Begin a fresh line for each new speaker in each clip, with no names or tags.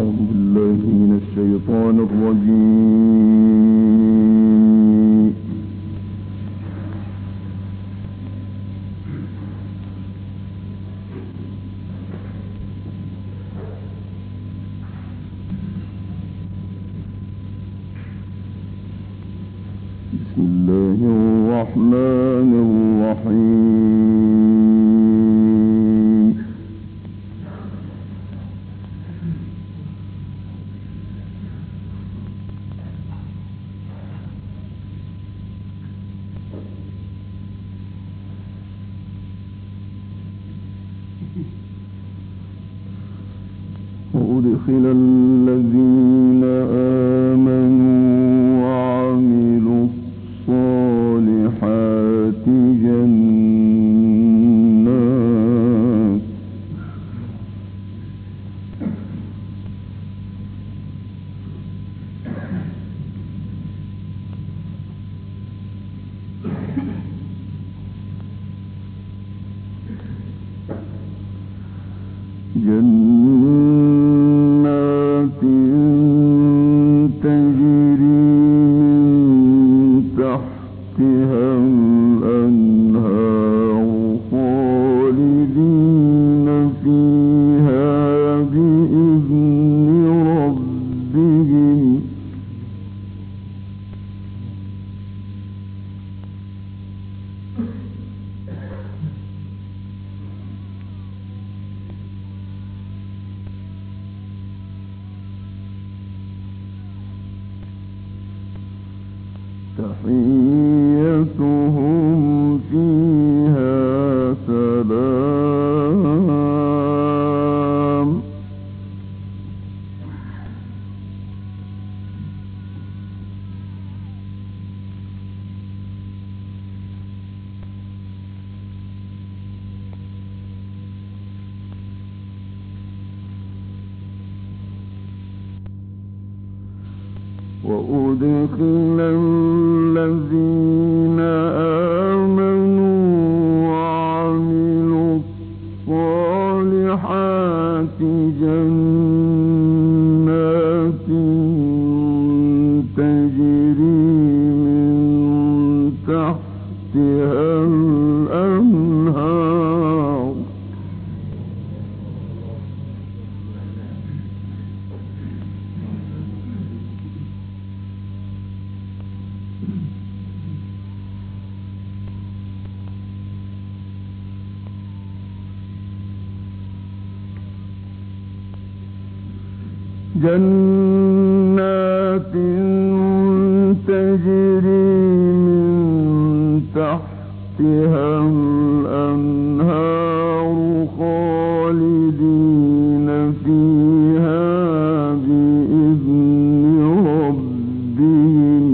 أعوذ بالله من الشيطان الرجيم. بسم الله الرحمن الرحيم. وأدخل الذين آمنوا وعملوا الصالحات جنات تجري من تحتها الأنهار خالدين فيها بإذن ربهم. تحيتهم فيها سلام. وأدخل الذين آمنوا وعملوا الصالحات جنات تجري من تحتها الأنهار جنات تجري من تحتها الأنهار خالدين فيها بإذن ربهم.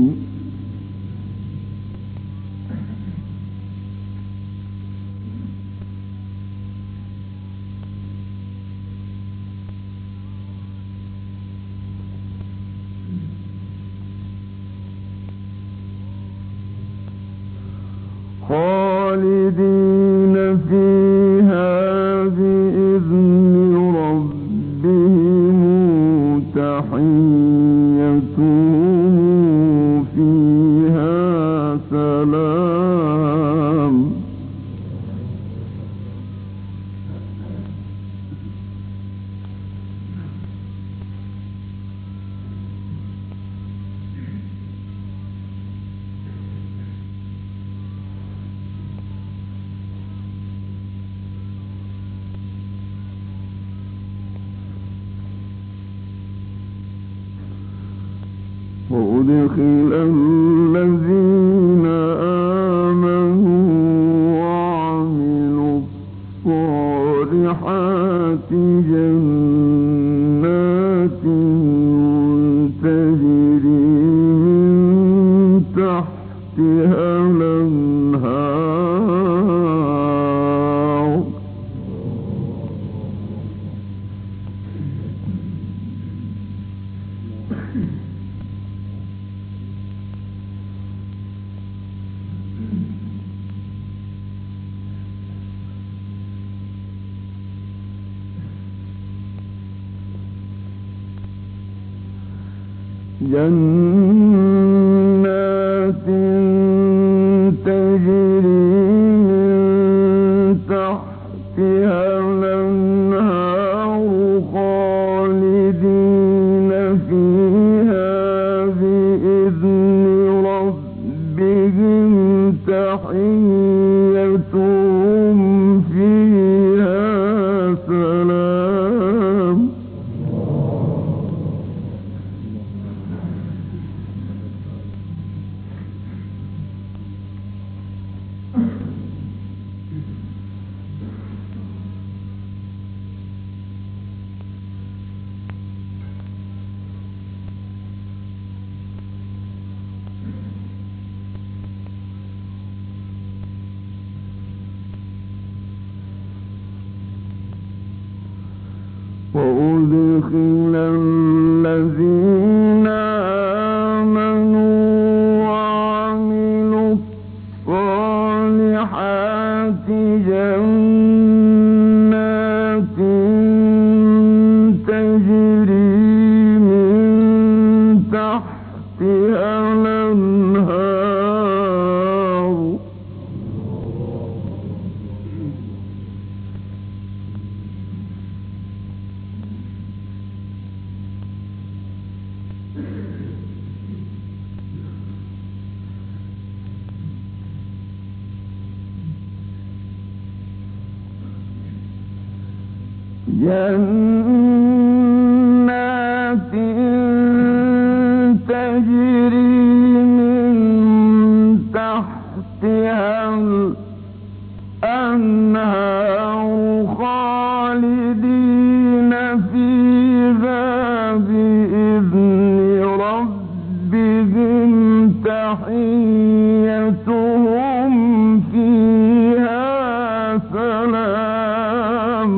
خالدين فيها بإذن ربهم تحيتهم فيها سلام. وأدخل الذين آمنوا وعملوا الصالحات جنات تجري من تحتها الأنهار جنات تجري من تحتها الأنهار خالدين فيها بإذن ربهم تحيتهم فيها سلام. وأدخل الذين آمنوا وعملوا الصالحات جنات تجري من تحتها الأنهار جنات تجري من تحتها الأنهار خالدين فيها بإذن ربهم تحيتهم فيها سلام.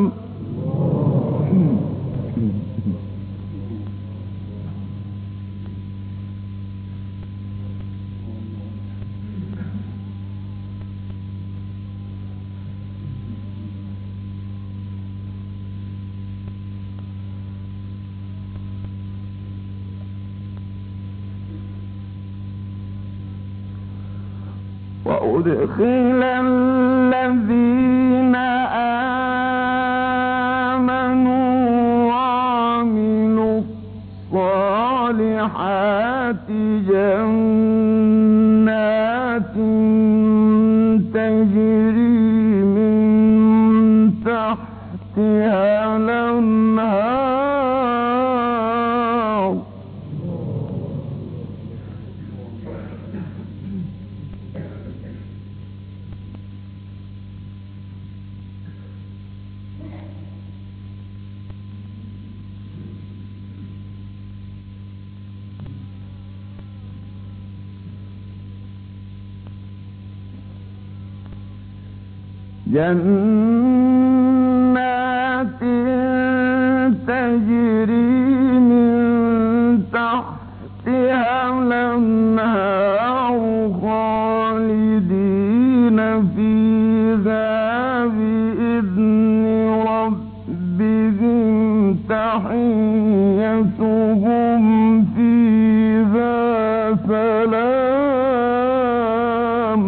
وأدخل الذين آمنوا وعملوا الصالحات جنات تجري من تحتها الأنهار جنات تجري من تحتها الأنهار خالدين فيها بإذن ربهم تحيتهم فيها سلام.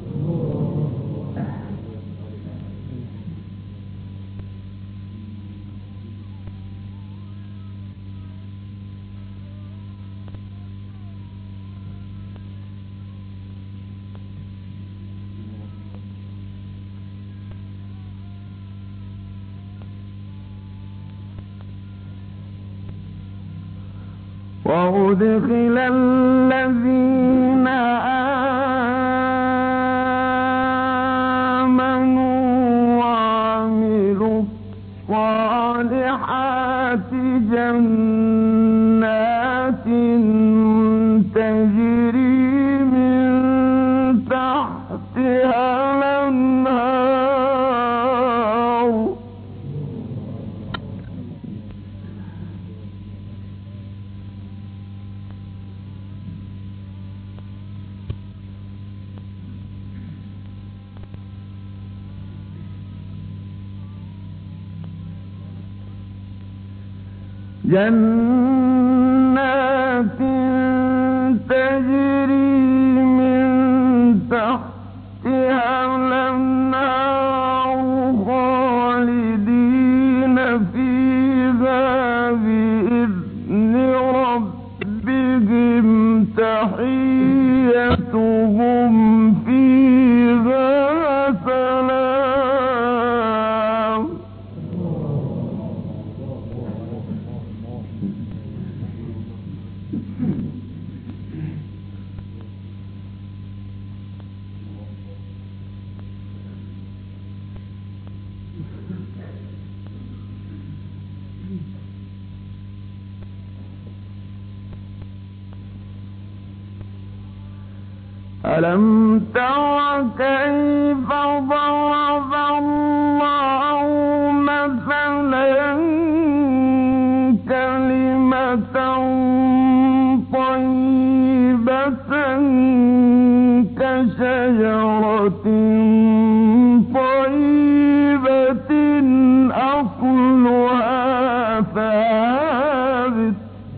وأدخل الذين آمنوا وعملوا الصالحات جنات تجري من تحتها الأنهار جنات فيها سلام. ألم تر كيف ضرب الله مثلا كلمة طيبة كشجرة طيبة أصلها ثابت.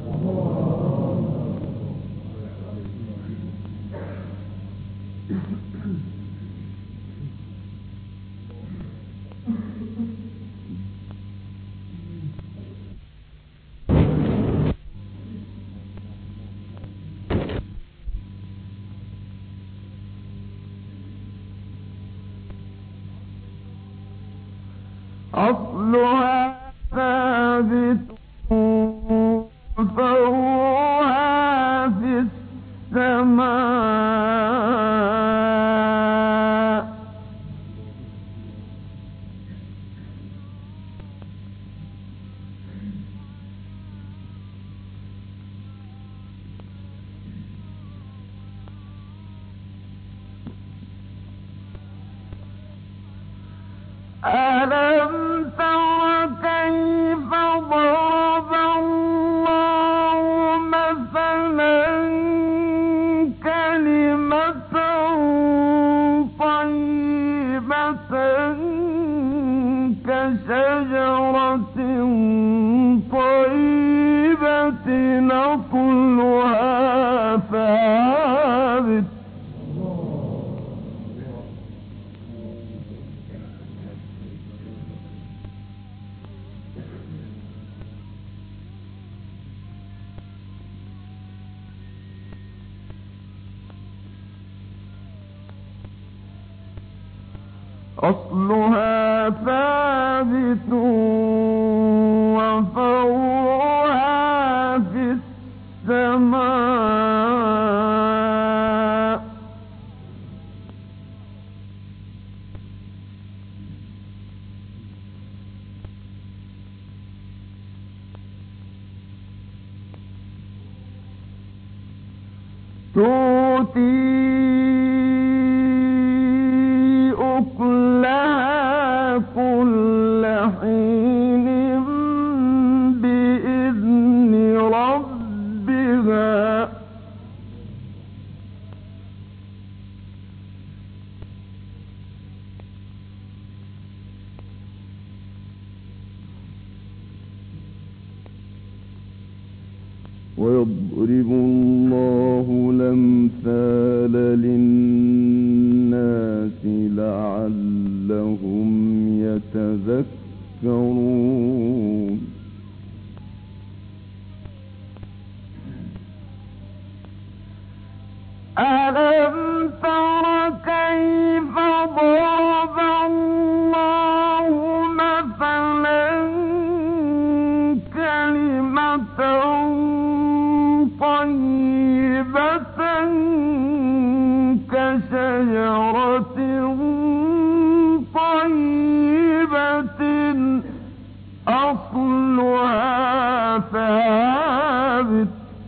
أصلها ثابت وفرعها في السماء. ألم تر كيف ضرب الله مثلا كلمة طيبة كشجرة طيبة أصلها ثابت. أصلها ثابت وفرعها في السماء. تؤتي أكلها كل حين بإذن ربها. ويضرب الله الأمثال للناس لعلهم يتذكرون. ألم تر كيف ضرب الله مثلا كلمة طيبة كشجرة طيبة أصلها ثابت.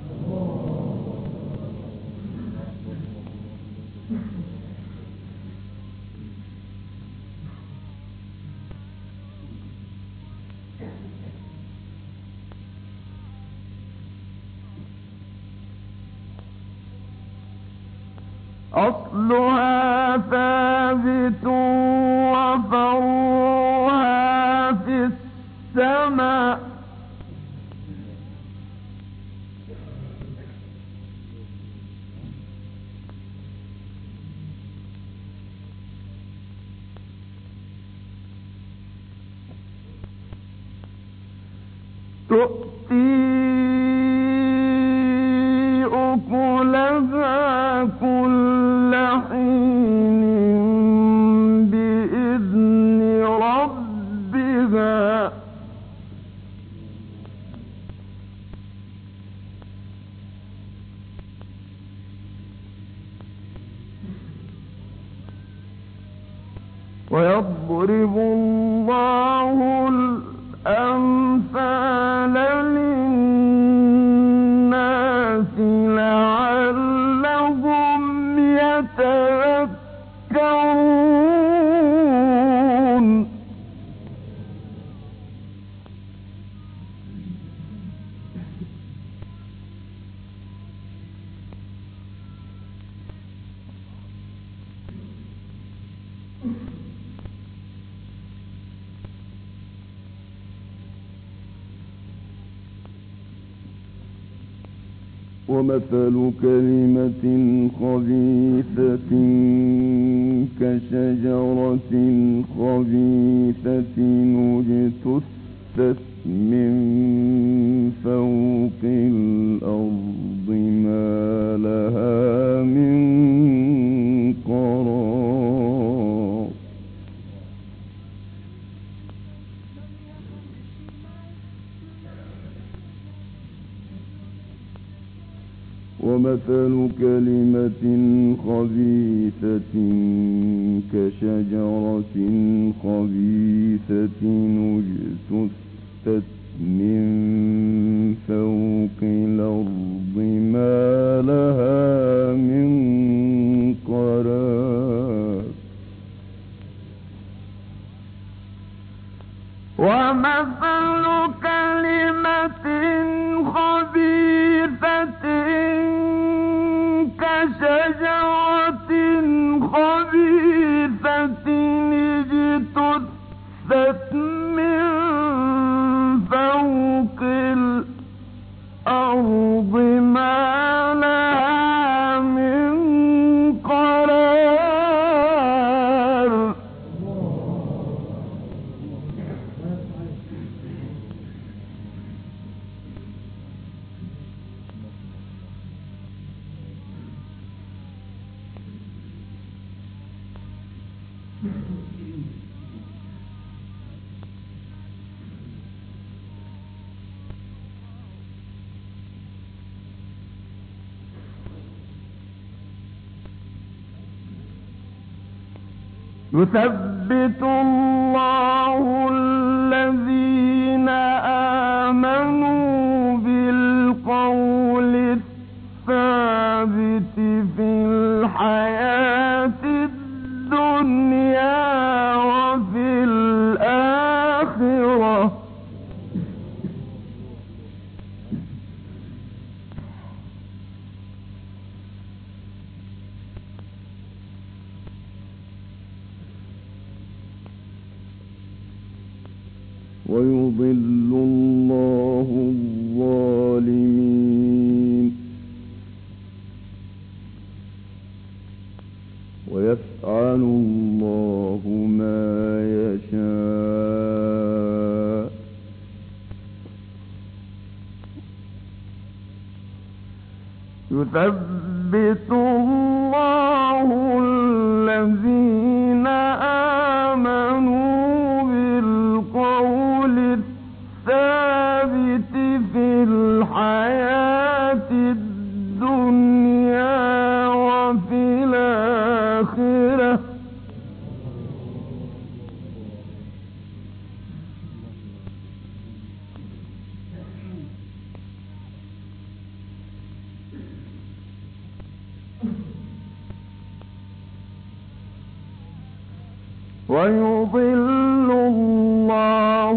أصلها ثابت وفرعها في السماء. تؤتي أكلها كل ويضرب الله الأمثال للناس لعلهم يتذكرون ومثل كلمة خبيثة كشجرة خبيثة اجتثت من فوق الأرض ما لها من قرار ومثل كلمة خبيثة كشجرة خبيثة اجتثت من فوق الأرض ما لها من قرار ومثل كلمة خبيثة كشجرة خبيثة اجتثت من فوق الأرض ما لها من قرار يثبت الله الذين آمنوا بالقول الثابت في الحياة الدنيا وفي الآخرة ويضل الله الظالمين ويفعل الله ما يشاء يثبت الله الذين آمنوا بالقول الثابت في الحياة الدنيا وفي الآخرة ويضل الله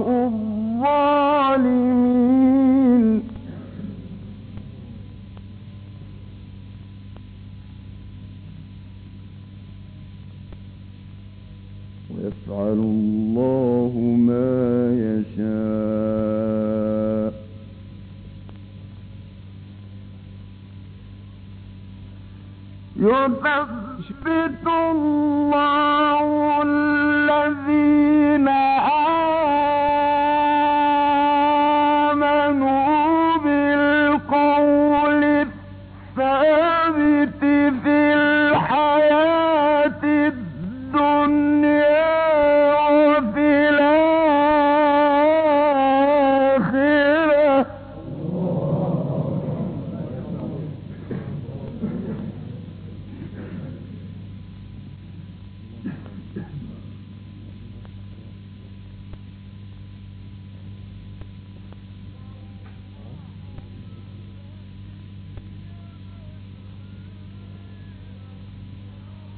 الظالمين ويفعل الله ما يشاء يثبت الله الذين آمنوا بالقول الثابت في الحياة الدنيا وفي الآخرة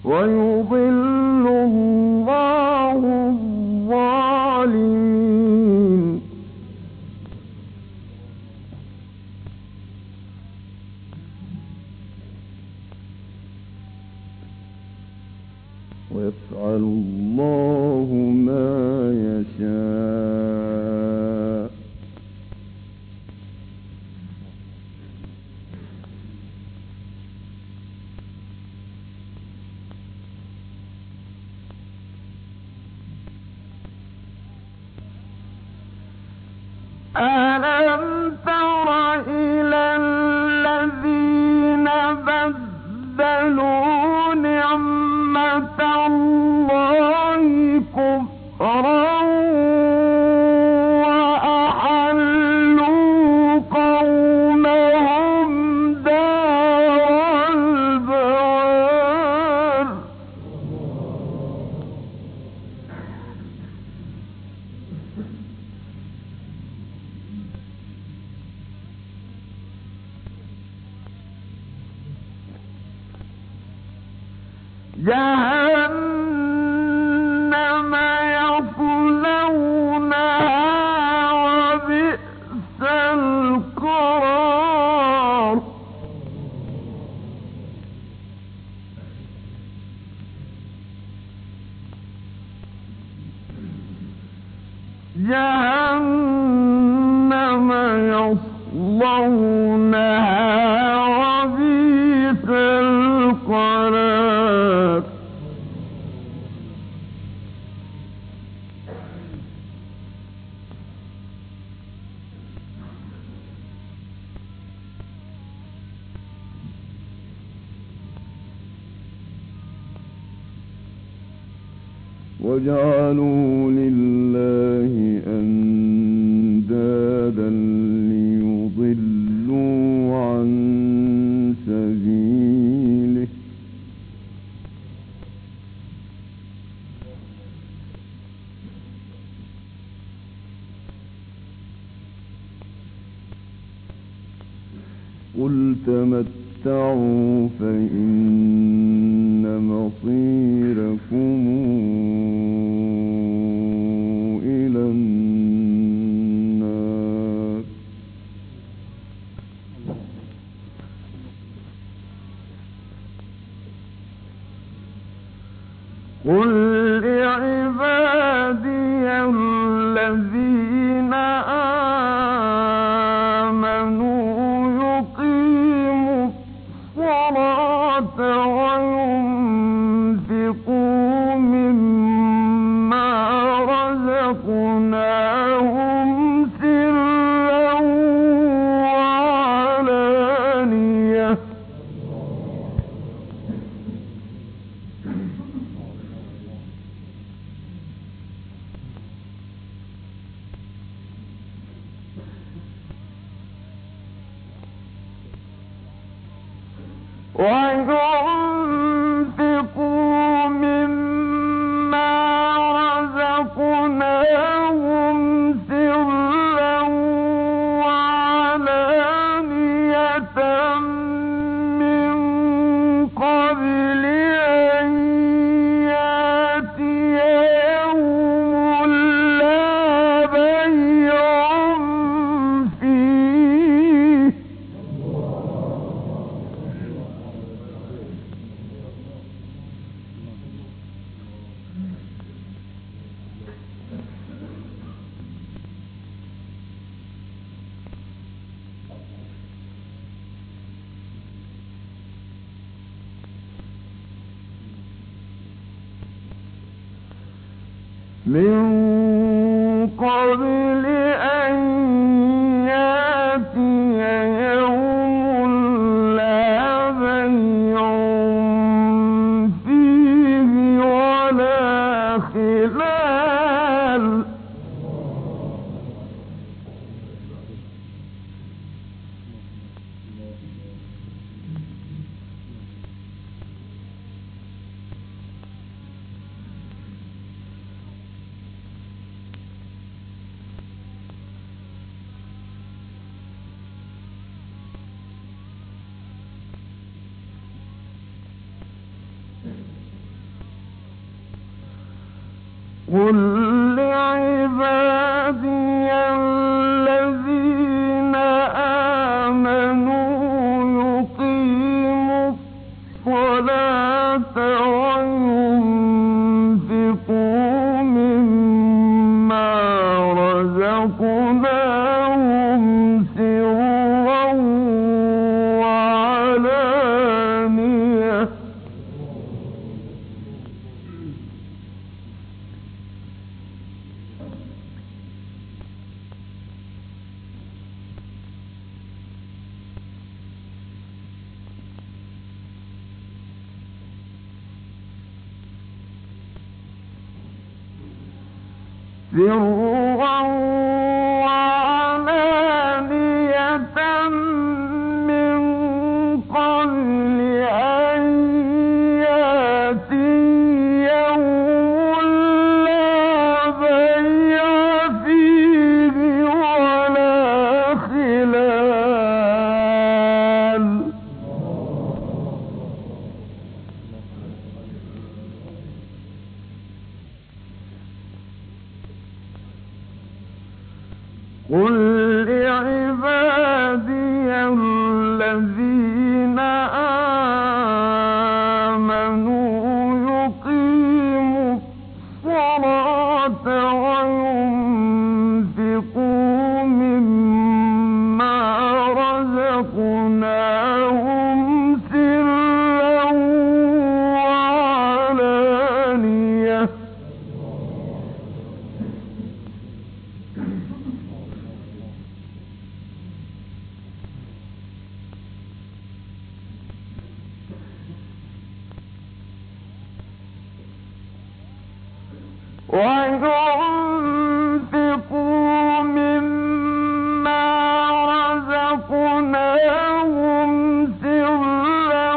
ويضل الله الظالمين ويفعل الله ما يشاء ألم تر إلى الذين بدلوا نعمة الله كفرا وأحلوا قومهم دار البوار جهنم يصلونها وبئس القرار جهنم يصلونها وبئس القرار وجعلوا لله أندادا ليضلوا عن سبيله قل تمتعوا فإن مصيركم إلى النار قل لعبادي الذين آمنوا يقيموا الصلاة وينفقوا مما رزقناهم سرا وعلانية وينفقوا مما رزقناهم سرا وعلانية من قبل أن يأتي يوم لا بيع فيه من قبل أن يأتي يوم لا بيع فيه ولا خلال
قل لعبادي الذين آمنوا يقيموا الصلاة وينفقوا مما رزقناهم سرا وعلانية من قبل أن يأتي يوم لا بيع فيه ولا خلال قل لعبادي الذين آمنوا يقيموا الصلاة وينفقوا مما رزقناهم سرا وعلانية وينفقوا مما رزقناهم سرا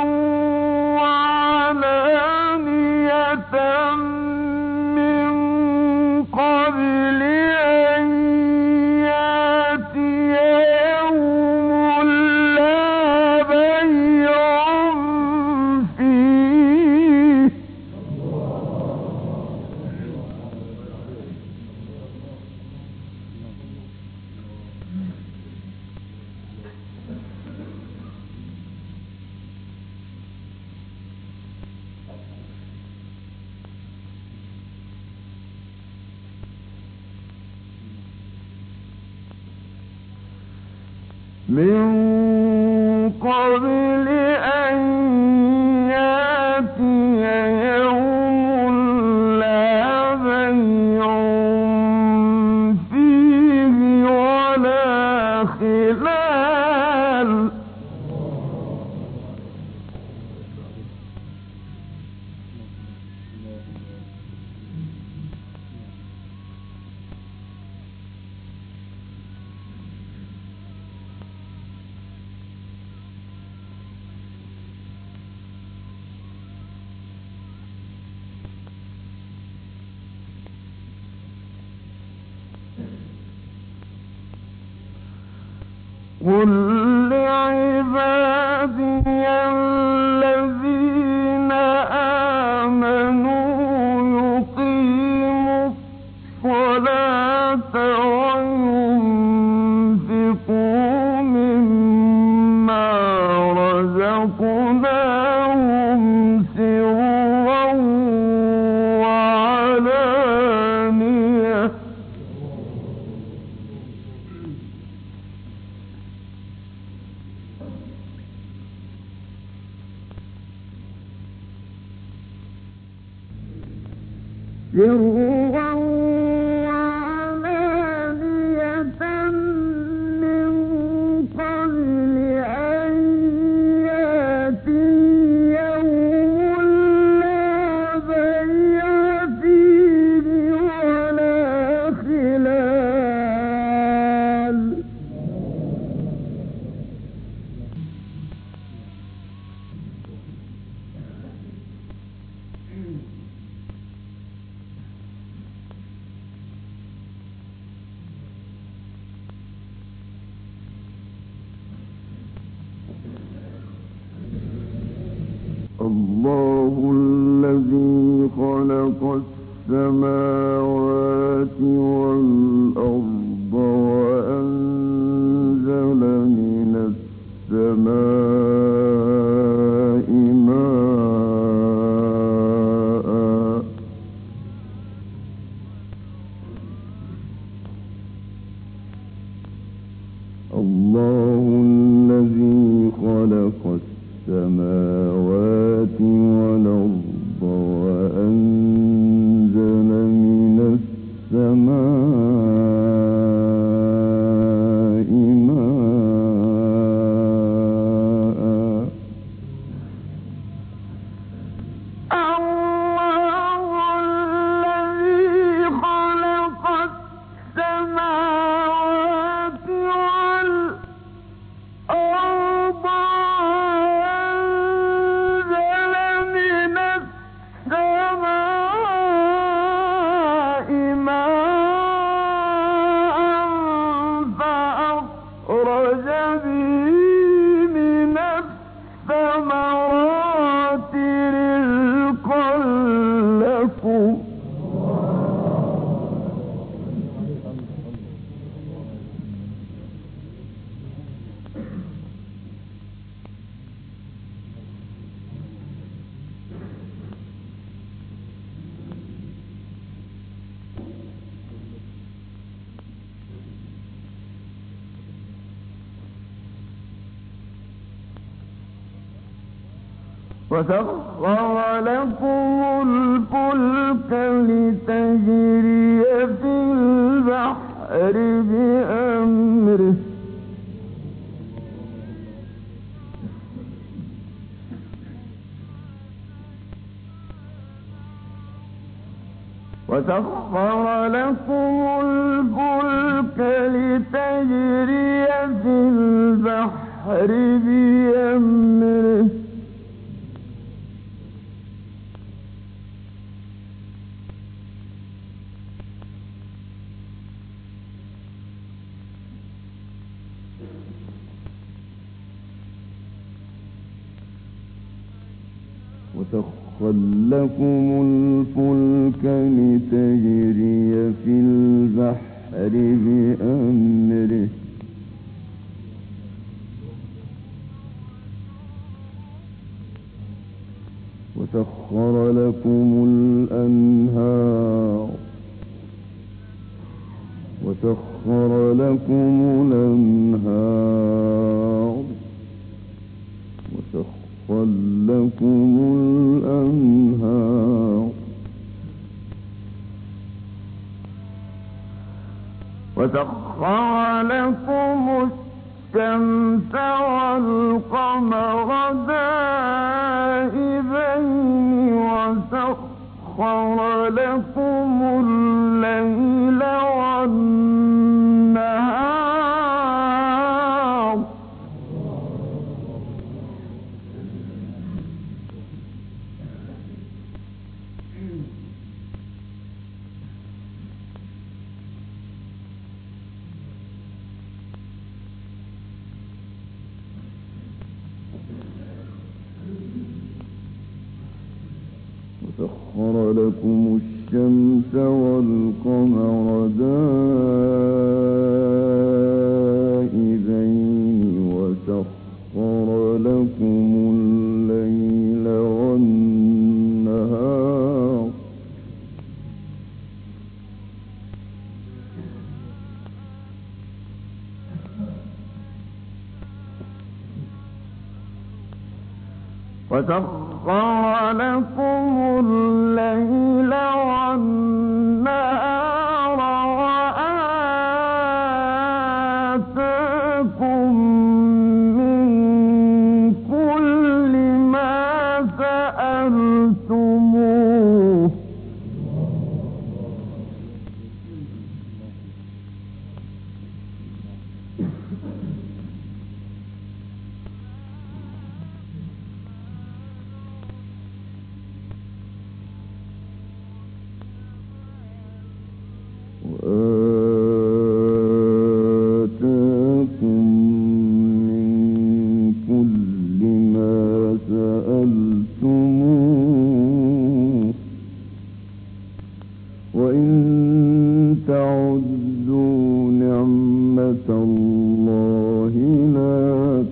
وعلانية من قبل أن يأتي يوم لا بيع فيه من قبل أن يأتي يوم لا بيع فيه ولا خلال قل لعبادي الذين آمنوا يقيموا الصلاة وينفقوا مما رزقناهم سرا وعلانية سرا وعلانية من قبل أن يأتي يوم لا بيع فيه ولا خلال الله الذي خلق
السماوات والأرض وأنزل من السماء ماء الله الذي خلق السماوات والأرض وأنزل من السماء ماء
الله الذي خلق السماوات والأرض وأنزل من السماء ماء فأخرج به من الثمرات رزقا لكم وسخر لكم الفلك لتجري في البحر بأمره
وسخر لكم الفلك لتجري في البحر بأمره وسخر لكم الأنهار وسخر لكم الأنهار وسخر لكم الأنهار
وسخر لكم الشمس والقمر دائبين وسخر لكم الليل والنهار
وسخر لكم الشمس والقمر دائبين وسخر لكم الليل والنهار
وسخر لكم الليل والنهار وآتاكم من كل ما سألتموه
وإن تعدوا نعمة الله لا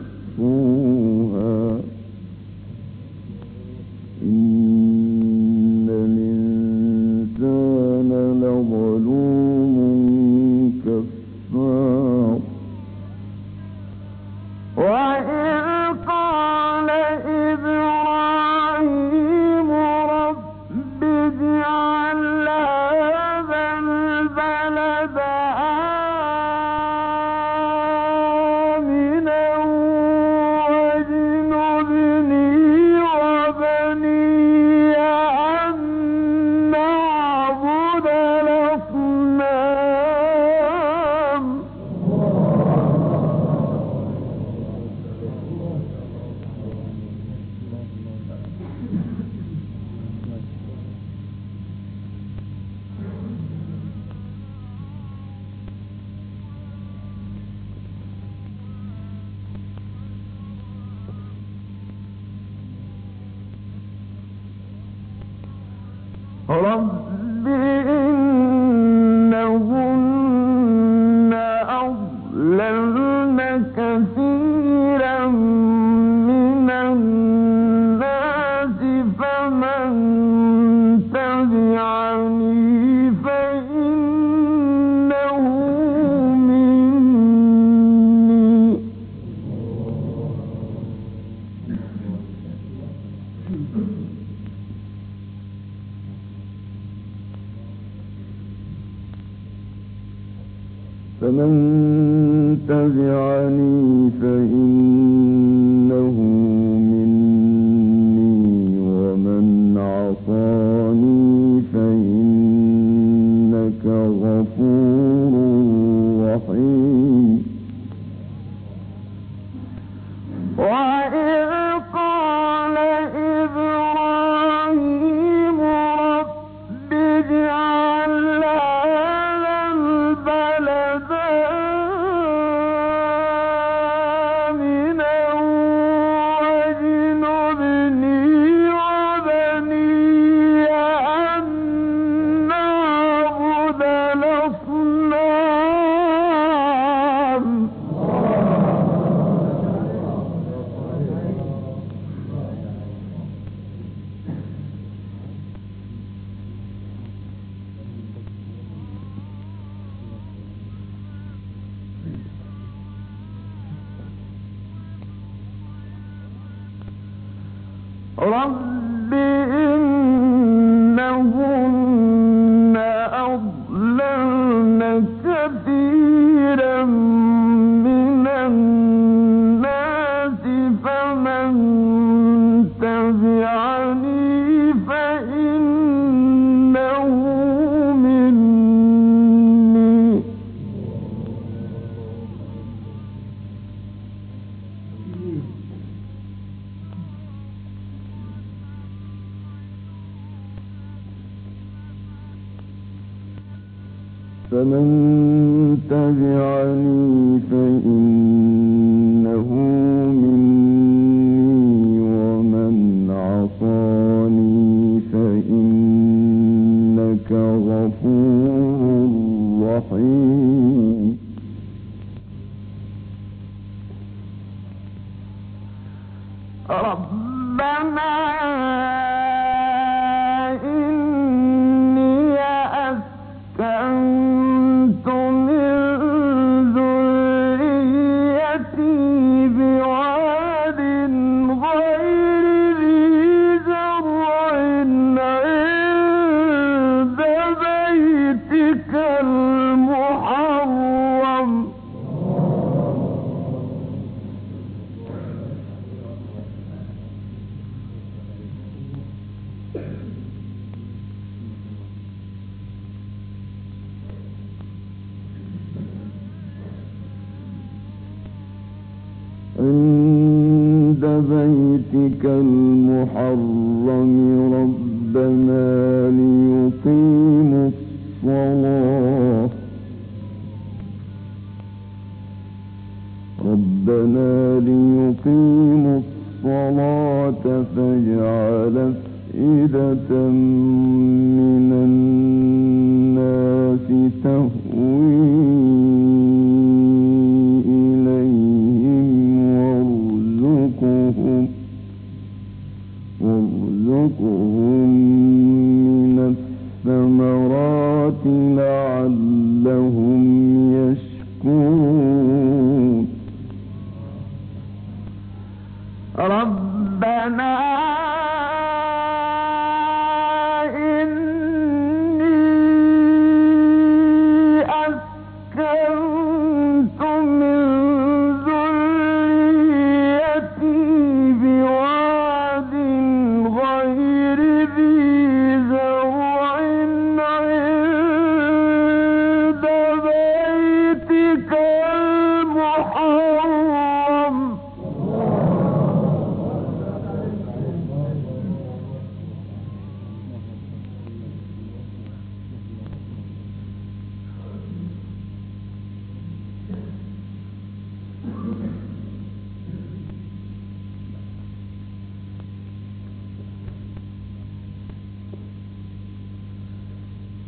تحصوها إن الإنسان لظلوم كفار
وإذ قال إبراهيم رب اجعل هذا البلد آمنا واجنبني وبني أن نعبد الأصنام رب إنهن أضللن كثيرا من الناس فمن تبعني فإنه مني
فمن تبعني فإنه مني ومن عصاني فإنك غفور رحيم
وإذ قال إبراهيم رب اجعل هذا البلد آمنا واجنبني وبني أن نعبد الأصنام رب إنهن أضللن كثيرا من الناس فمن تبعني فإنه مني
فمن تبعني فإنه مني ومن عصاني فإنك غفور رحيم
ربنا إني أسكنت من ذريتي بواد غير ذي زرع عند بيتك المحرم
عند بيتك المحرم ربنا ليقيموا الصلاة فاجعل أفئدة من الناس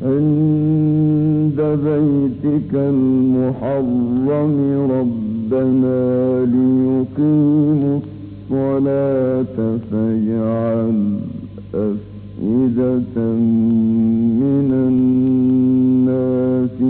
عند بيتك المحرم ربنا ليقيموا الصلاة فاجعل أفئدة من الناس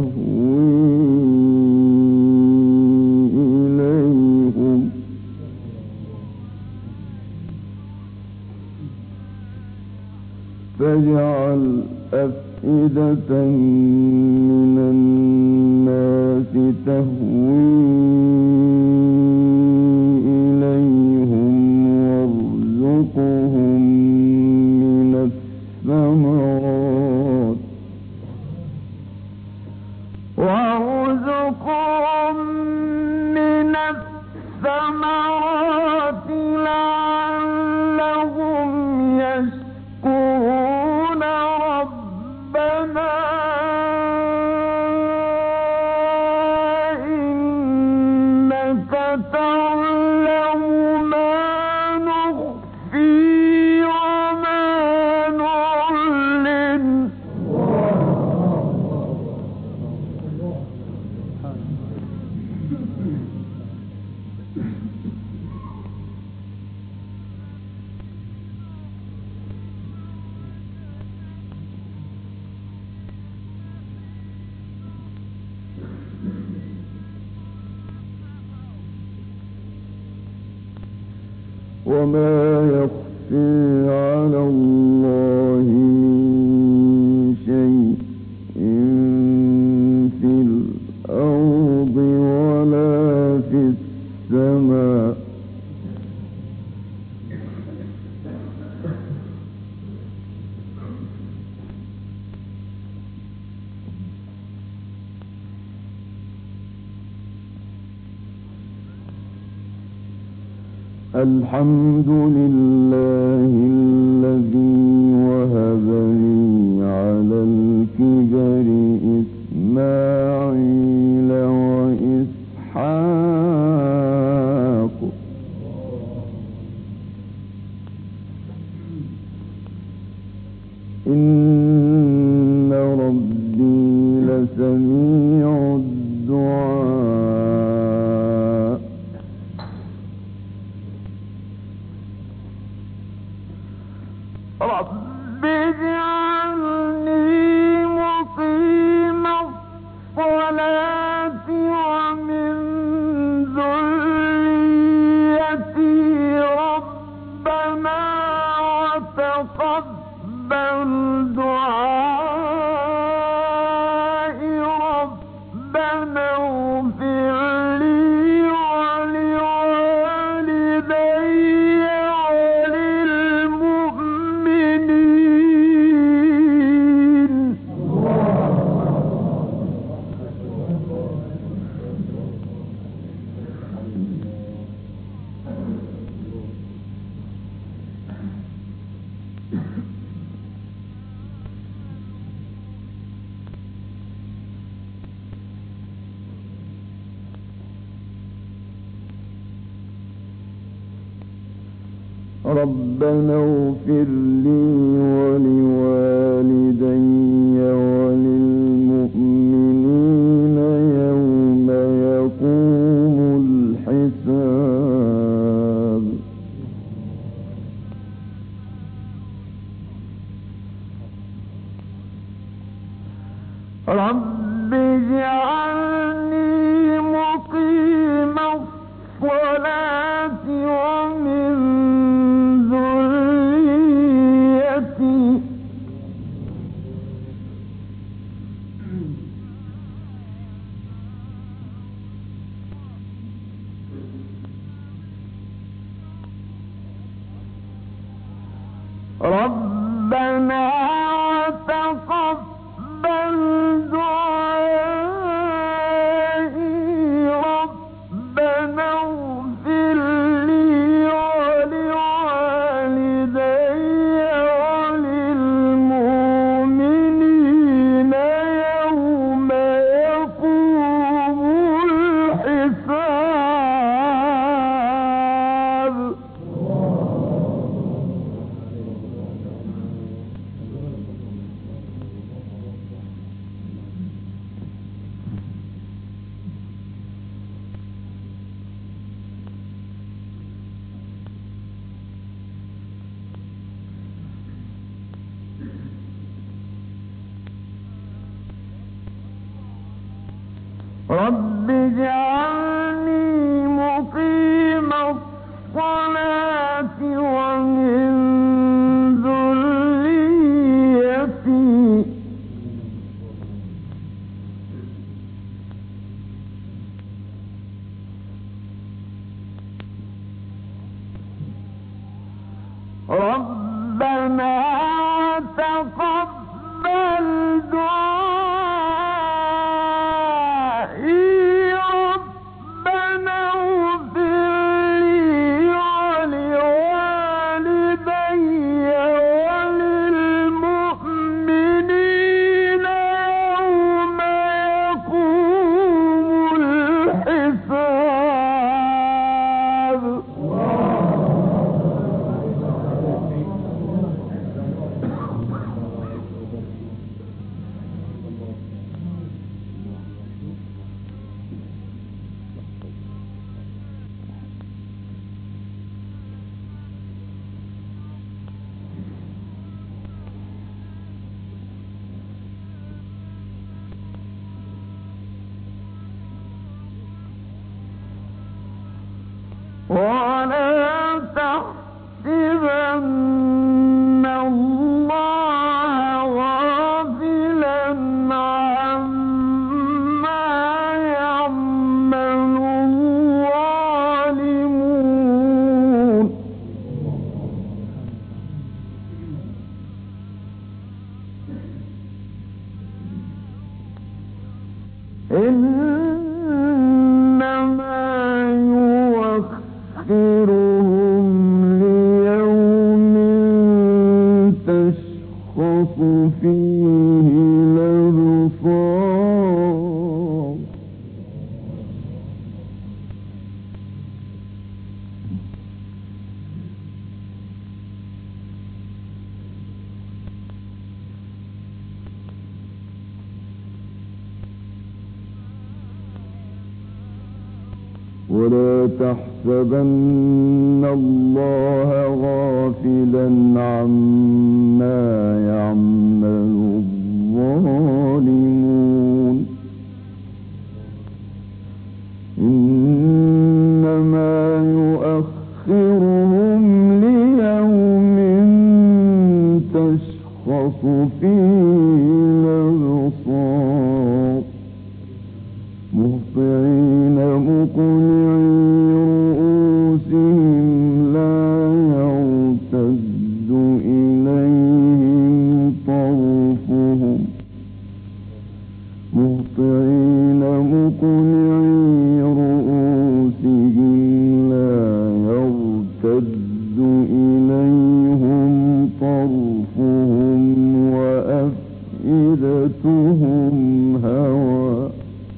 تهوي إليهم وارزقهم من الثمرات
لعلهم يشكرون ربنا إنك تعلم ما نخفي وما نعلن
وما يخفي على الله من شيء في الأرض ولا في السماء الحمد لله الذي وهب لي على الكبر إسماعيل وإسحاق إن ربي لسميع الدعاء
رب اجعلني مقيم الصلاة ومن ذريتي ربنا وتقبل دعائي ربنا اغفر لي ولوالدي
ربنا اغفر لي ولوالدي وللمؤمنين يوم يقوم الحساب
رب اجعلني مقيم الصلاة ومن ذريتي ربنا وتقبل دعائي رب اجعلني مقيم الصلاة ومن ذريتي ربنا تقبل دعائي ربنا اغفر لي ولوالدي وللمؤمنين يوم يقوم الحساب. ولا تحسبن الله غافلا عما يعمل الظالمون إنما يؤخرهم ليوم تشخص فيه الأبصار ولا تحسبن الله غافلا عما يعمل الظالمون إنما يؤخرهم ليوم تشخص فيه الأبصار مهطعين مقنعي رؤوسهم لا يرتد إليهم طرفهم مهطعين مقنعي رؤوسهم لا يرتد إليهم طرفهم وأفئدتهم هوى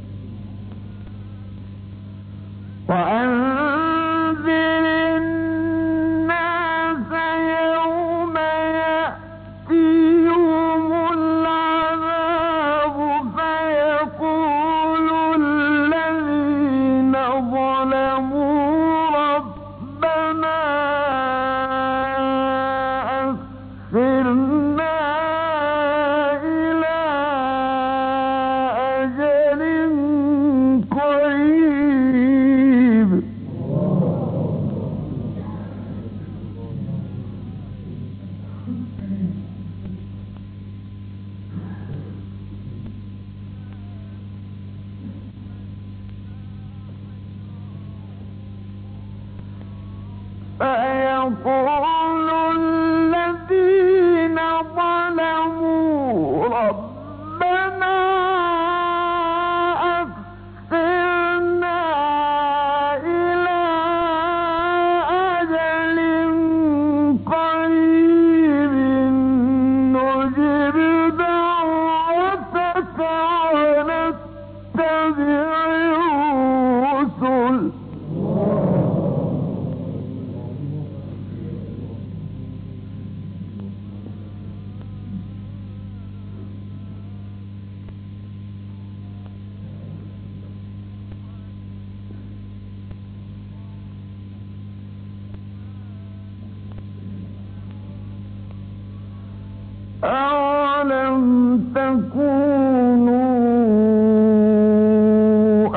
وأنذر الناس يوم يأتيهم العذاب فيقول الذين ظلموا ربنا أخرنا إلى أجل قريب فيقول الذين ظلموا ربنا أخرنا إلى أجل قريب نجب دعوتك ونتبع الرسل أولم تكونوا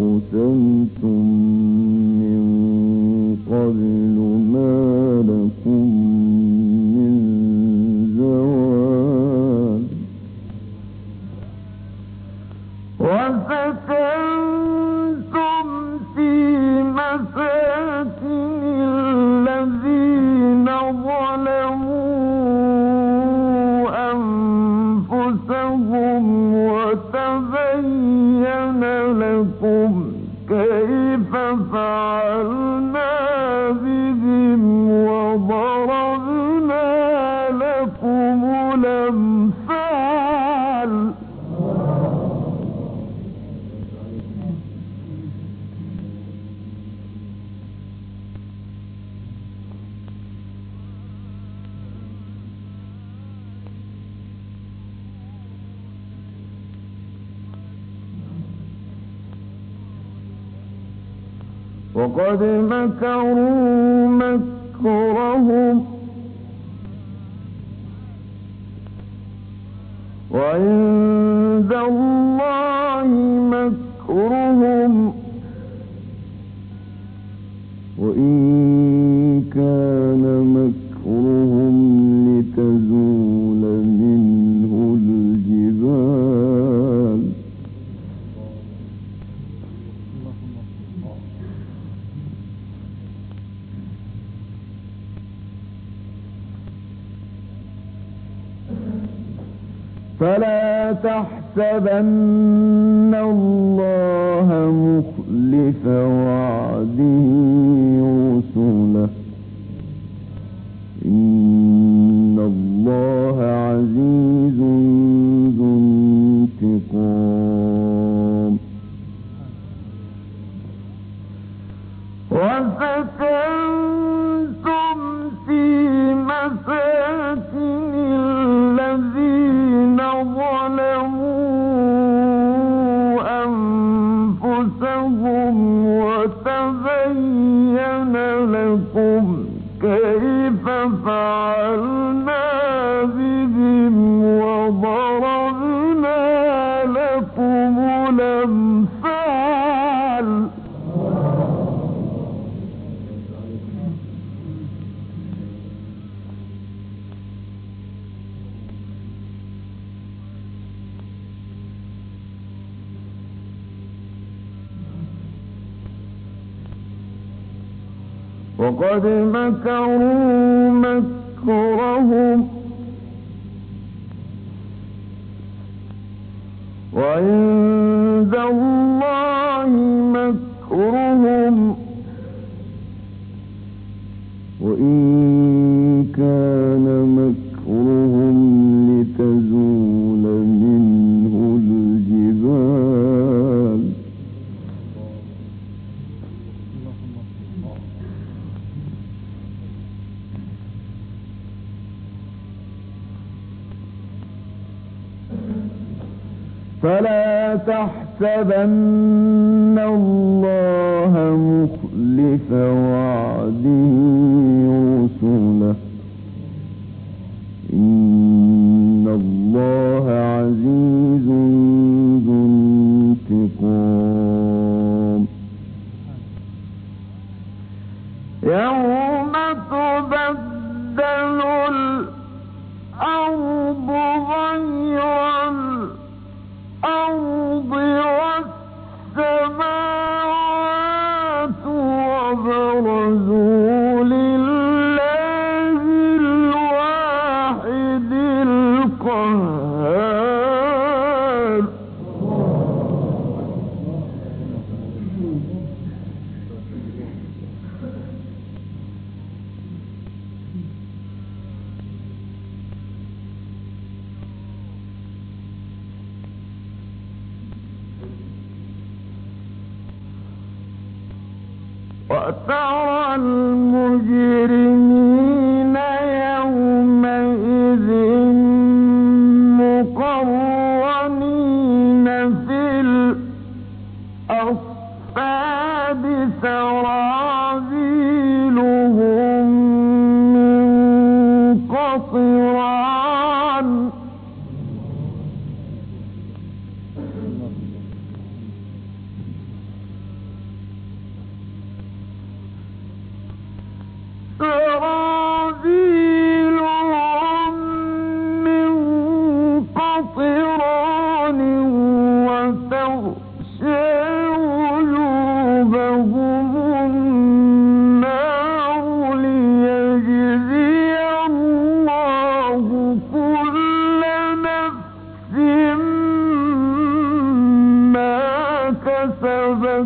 أقسمتم من قبل ما لكم من زوال
وسكنتم في مساكن الذين ظلموا أنفسهم وتبين لكم كيف فعلنا بهم وضربنا لكم الأمثال وقد مكروا مكرهم وعند الله مكرهم
وإن كان مكرهم لتزول منه الجبال فلا تحسبن الله مخلف وعده رسله إن الله عزيز ذو انتقام
وسكنتم في مساكن الذين ظلموا أنفسهم وتبين لكم كيف فعلنا بهم وضربنا لكم الأمثال وقد مكروا مكرهم وعند الله مكرهم
وإن كان مكرهم لتزول منه الجبال فلا تحسبن الله مخلف وعده رسله إن الله عزيز ذو انتقام
يوم تبدل الأرض غير الأرض والسماوات وبرزوا لله الواحد القهار وترى المجرمين يومئذ مقرنين في الأصفاد سرابيلهم من قطران تغشى وجوههم النار ليجزي الله كل نفس ما كسبت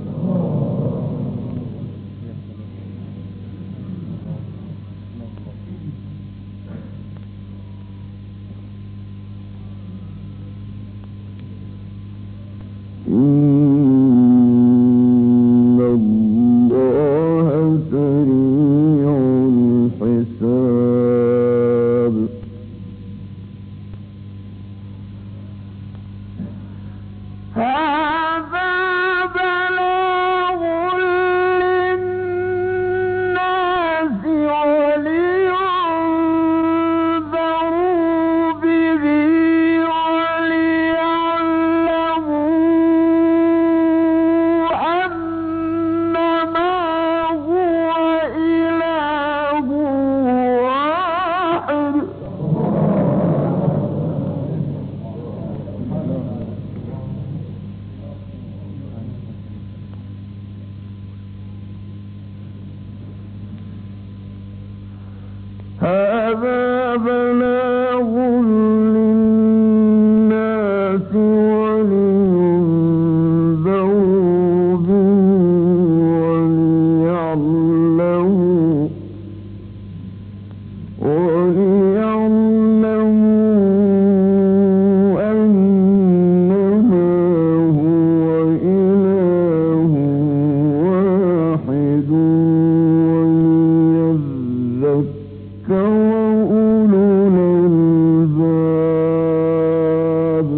إن الله سريع الحساب هذا بلاغ للناس ولينذروا به هذا بلاغ للناس ولينذروا به وليعلموا أنما هو إله واحد وليذكر أولو الألباب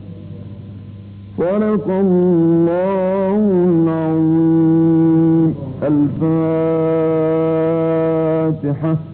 صدق الله العظيم الفاتحة